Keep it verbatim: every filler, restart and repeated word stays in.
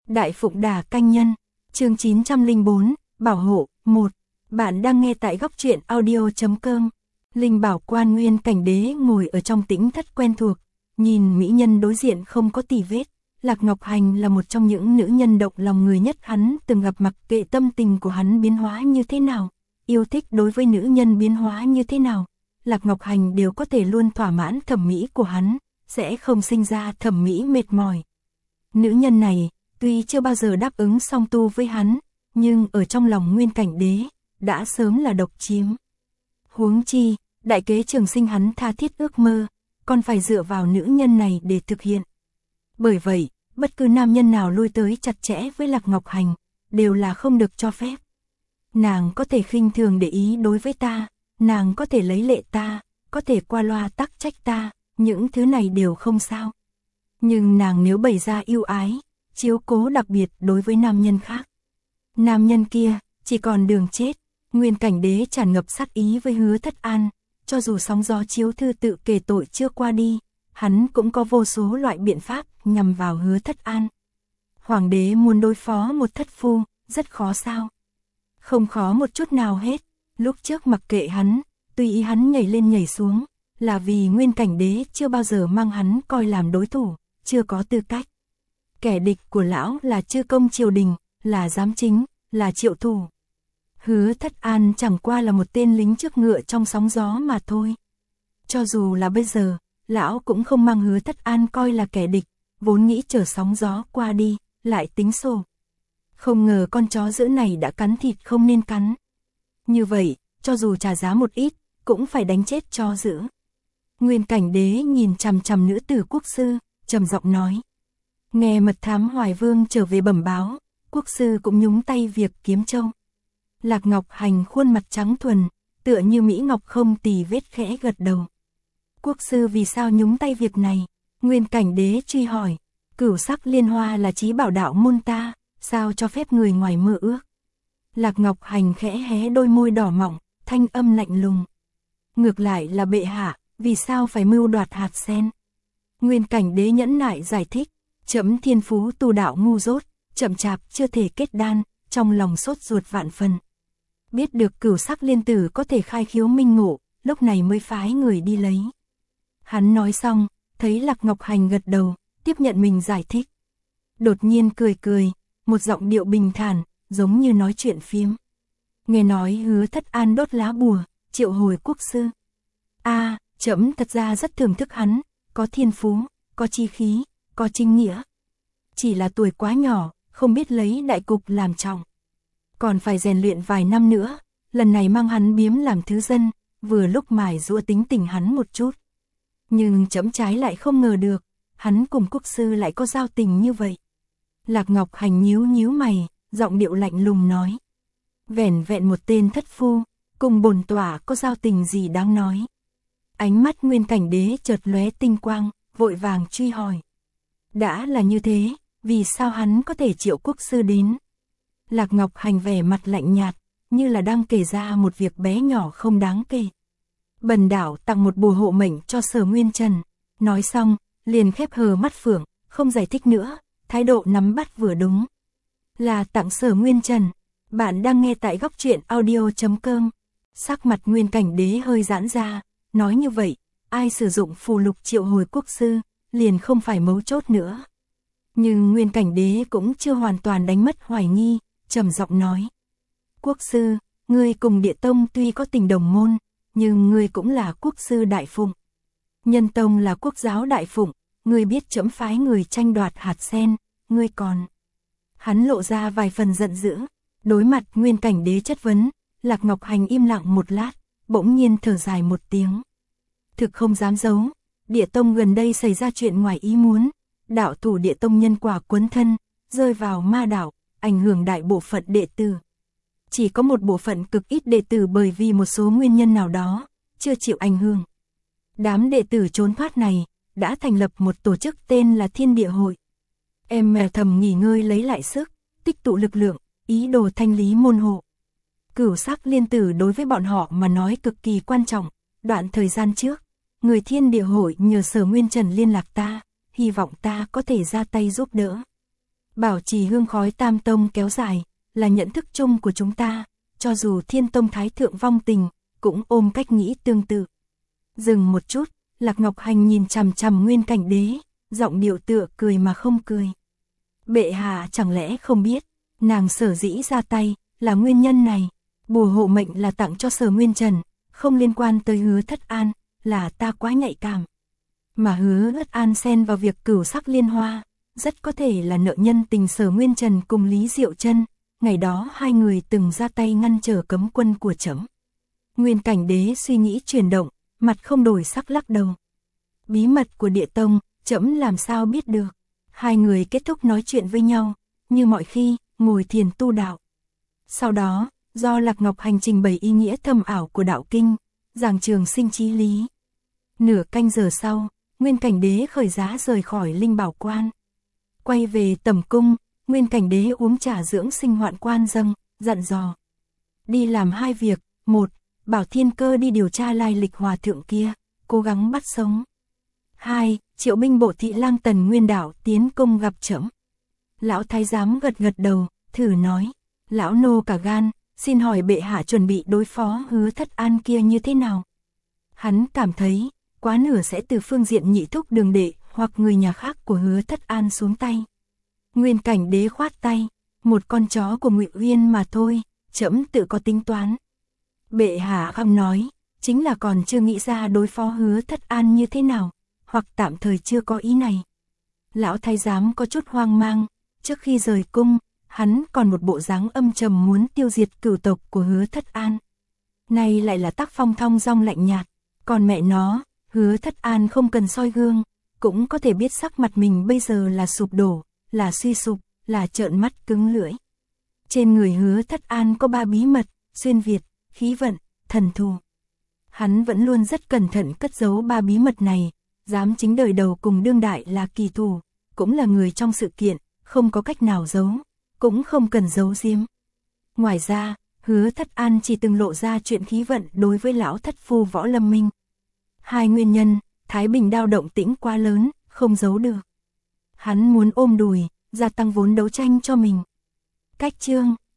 Đại Phụng Đà Canh Nhân, chương chín trăm lẻ bốn, Bảo hộ, một. Bạn đang nghe tại góc truyện audio chấm com. Linh Bảo Quan Nguyên Cảnh Đế ngồi ở trong tĩnh thất quen thuộc, nhìn mỹ nhân đối diện không có tì vết. Lạc Ngọc Hành là một trong những nữ nhân động lòng người nhất hắn từng gặp, mặc kệ tâm tình của hắn biến hóa như thế nào, yêu thích đối với nữ nhân biến hóa như thế nào, Lạc Ngọc Hành đều có thể luôn thỏa mãn thẩm mỹ của hắn, sẽ không sinh ra thẩm mỹ mệt mỏi. Nữ nhân này, tuy chưa bao giờ đáp ứng song tu với hắn, nhưng ở trong lòng Nguyên Cảnh Đế, đã sớm là độc chiếm. Huống chi, đại kế trường sinh hắn tha thiết ước mơ, còn phải dựa vào nữ nhân này để thực hiện. Bởi vậy, bất cứ nam nhân nào lui tới chặt chẽ với Lạc Ngọc Hành, đều là không được cho phép. Nàng có thể khinh thường để ý đối với ta, nàng có thể lấy lệ ta, có thể qua loa tắc trách ta, những thứ này đều không sao. Nhưng nàng nếu bày ra yêu ái, chiếu cố đặc biệt đối với nam nhân khác, nam nhân kia, chỉ còn đường chết. Nguyên Cảnh Đế tràn ngập sát ý với Hứa Thất An, cho dù sóng gió chiếu thư tự kể tội chưa qua đi, hắn cũng có vô số loại biện pháp nhằm vào Hứa Thất An. Hoàng đế muốn đối phó một thất phu, rất khó sao? Không khó một chút nào hết, lúc trước mặc kệ hắn, tùy ý hắn nhảy lên nhảy xuống, là vì Nguyên Cảnh Đế chưa bao giờ mang hắn coi làm đối thủ, chưa có tư cách. Kẻ địch của lão là Chư Công triều đình, là giám chính, là Triệu Thủ. Hứa Thất An chẳng qua là một tên lính trước ngựa trong sóng gió mà thôi. Cho dù là bây giờ, lão cũng không mang Hứa Thất An coi là kẻ địch, vốn nghĩ chờ sóng gió qua đi, lại tính sổ. Không ngờ con chó dữ này đã cắn thịt không nên cắn. Như vậy, cho dù trả giá một ít, cũng phải đánh chết chó dữ. Nguyên Cảnh Đế nhìn chằm chằm nữ tử quốc sư, trầm giọng nói. Nghe mật thám Hoài Vương trở về bẩm báo, quốc sư cũng nhúng tay việc kiếm châu. Lạc Ngọc Hành khuôn mặt trắng thuần, tựa như Mỹ Ngọc không tì vết, khẽ gật đầu. Quốc sư vì sao nhúng tay việc này? Nguyên Cảnh Đế truy hỏi. Cửu sắc liên hoa là chí bảo đạo môn ta, sao cho phép người ngoài mơ ước? Lạc Ngọc Hành khẽ hé đôi môi đỏ mọng, thanh âm lạnh lùng. Ngược lại là bệ hạ, vì sao phải mưu đoạt hạt sen? Nguyên Cảnh Đế nhẫn nại giải thích. Chấm thiên phú tu đạo ngu dốt, chậm chạp chưa thể kết đan, trong lòng sốt ruột vạn phần. Biết được cửu sắc liên tử có thể khai khiếu minh ngộ, lúc này mới phái người đi lấy. Hắn nói xong, thấy Lạc Ngọc Hành gật đầu, tiếp nhận mình giải thích. Đột nhiên cười cười, một giọng điệu bình thản, giống như nói chuyện phiếm. Nghe nói Hứa Thất An đốt lá bùa, triệu hồi quốc sư. A, à, chấm thật ra rất thưởng thức hắn, có thiên phú, có chi khí, có chính nghĩa. Chỉ là tuổi quá nhỏ, không biết lấy đại cục làm trọng. Còn phải rèn luyện vài năm nữa, lần này mang hắn biếm làm thứ dân, vừa lúc mài giũa tính tình hắn một chút. Nhưng chấm trái lại không ngờ được, hắn cùng quốc sư lại có giao tình như vậy. Lạc Ngọc Hành nhíu nhíu mày, giọng điệu lạnh lùng nói. Vẻn vẹn một tên thất phu, cùng bổn tỏa có giao tình gì đáng nói. Ánh mắt Nguyên Cảnh Đế chợt lóe tinh quang, vội vàng truy hỏi. Đã là như thế, vì sao hắn có thể triệu quốc sư đến? Lạc Ngọc Hành vẻ mặt lạnh nhạt, như là đang kể ra một việc bé nhỏ không đáng kể. Bần đạo tặng một bùa hộ mệnh cho Sở Nguyên Trần. Nói xong, liền khép hờ mắt phượng, không giải thích nữa, thái độ nắm bắt vừa đúng. Là tặng Sở Nguyên Trần. Bạn đang nghe tại góc truyện audio chấm com. Sắc mặt Nguyên Cảnh Đế hơi giãn ra, nói như vậy, ai sử dụng phù lục triệu hồi quốc sư, liền không phải mấu chốt nữa. Nhưng Nguyên Cảnh Đế cũng chưa hoàn toàn đánh mất hoài nghi, trầm giọng nói. Quốc sư, ngươi cùng Địa Tông tuy có tình đồng môn, nhưng ngươi cũng là quốc sư đại phụng. Nhân Tông là quốc giáo đại phụng, ngươi biết chấm phái người tranh đoạt hạt sen, ngươi còn. Hắn lộ ra vài phần giận dữ, đối mặt Nguyên Cảnh Đế chất vấn, Lạc Ngọc Hành im lặng một lát, bỗng nhiên thở dài một tiếng. Thực không dám giấu, Địa Tông gần đây xảy ra chuyện ngoài ý muốn, đạo thủ Địa Tông nhân quả quấn thân, rơi vào ma đạo, ảnh hưởng đại bộ phận đệ tử. Chỉ có một bộ phận cực ít đệ tử bởi vì một số nguyên nhân nào đó, chưa chịu ảnh hưởng. Đám đệ tử trốn thoát này, đã thành lập một tổ chức tên là Thiên Địa Hội. Em mèo thầm nghỉ ngơi lấy lại sức, tích tụ lực lượng, ý đồ thanh lý môn hộ. Cửu sắc liên tử đối với bọn họ mà nói cực kỳ quan trọng, đoạn thời gian trước, người Thiên Địa Hội nhờ Sở Nguyên Trần liên lạc ta, hy vọng ta có thể ra tay giúp đỡ. bảo trì hương khói Tam Tông kéo dài, là nhận thức chung của chúng ta, cho dù Thiên Tông Thái Thượng vong tình, cũng ôm cách nghĩ tương tự. Dừng một chút, Lạc Ngọc Hành nhìn chằm chằm Nguyên Cảnh Đế, giọng điệu tựa cười mà không cười. Bệ hạ chẳng lẽ không biết, nàng sở dĩ ra tay, là nguyên nhân này. Bùa hộ mệnh là tặng cho Sở Nguyên Trần, không liên quan tới Hứa Thất An, là ta quá nhạy cảm. Mà Hứa Thất An xen vào việc cửu sắc liên hoa, rất có thể là nợ nhân tình Sở Nguyên Trần cùng Lý Diệu Chân. Ngày đó hai người từng ra tay ngăn trở cấm quân của trẫm. Nguyên Cảnh Đế suy nghĩ chuyển động, mặt không đổi sắc lắc đầu. Bí mật của Địa Tông, trẫm làm sao biết được. Hai người kết thúc nói chuyện với nhau, như mọi khi, ngồi thiền tu đạo. Sau đó, do Lạc Ngọc Hành trình bày ý nghĩa thâm ảo của đạo kinh, giảng trường sinh chí lý. Nửa canh giờ sau, Nguyên Cảnh Đế khởi giá rời khỏi Linh Bảo Quan. Quay về tẩm cung, Nguyên Cảnh Đế uống trà dưỡng sinh hoạn quan dâng, dặn dò. Đi làm hai việc, một, bảo Thiên Cơ đi điều tra lai lịch hòa thượng kia, cố gắng bắt sống. Hai, triệu binh bộ thị lang Tần Nguyên Đạo tiến cung gặp trẫm. Lão thái giám gật gật đầu, thử nói. Lão nô cả gan, xin hỏi bệ hạ chuẩn bị đối phó Hứa Thất An kia như thế nào? Hắn cảm thấy, quá nửa sẽ từ phương diện nhị thúc Đường Đệ hoặc người nhà khác của Hứa Thất An xuống tay. Nguyên Cảnh Đế khoát tay, một con chó của Ngụy Uyên mà thôi, trẫm tự có tính toán. Bệ hạ không nói, chính là còn chưa nghĩ ra đối phó Hứa Thất An như thế nào, hoặc tạm thời chưa có ý này. Lão thái giám có chút hoang mang, trước khi rời cung, hắn còn một bộ dáng âm trầm muốn tiêu diệt cửu tộc của Hứa Thất An. Nay lại là tác phong thong dong lạnh nhạt, còn mẹ nó, Hứa Thất An không cần soi gương, cũng có thể biết sắc mặt mình bây giờ là sụp đổ, là suy sụp, là trợn mắt cứng lưỡi. Trên người Hứa Thất An có ba bí mật, xuyên Việt, khí vận, thần thù. Hắn vẫn luôn rất cẩn thận cất giấu ba bí mật này, dám chính đời đầu cùng đương đại là kỳ thủ, cũng là người trong sự kiện, không có cách nào giấu, cũng không cần giấu giếm. Ngoài ra, Hứa Thất An chỉ từng lộ ra chuyện khí vận đối với lão thất phu Võ Lâm Minh. Hai nguyên nhân, Thái Bình Đao động tĩnh quá lớn, không giấu được. Hắn muốn ôm đùi, gia tăng vốn đấu tranh cho mình. Cách chương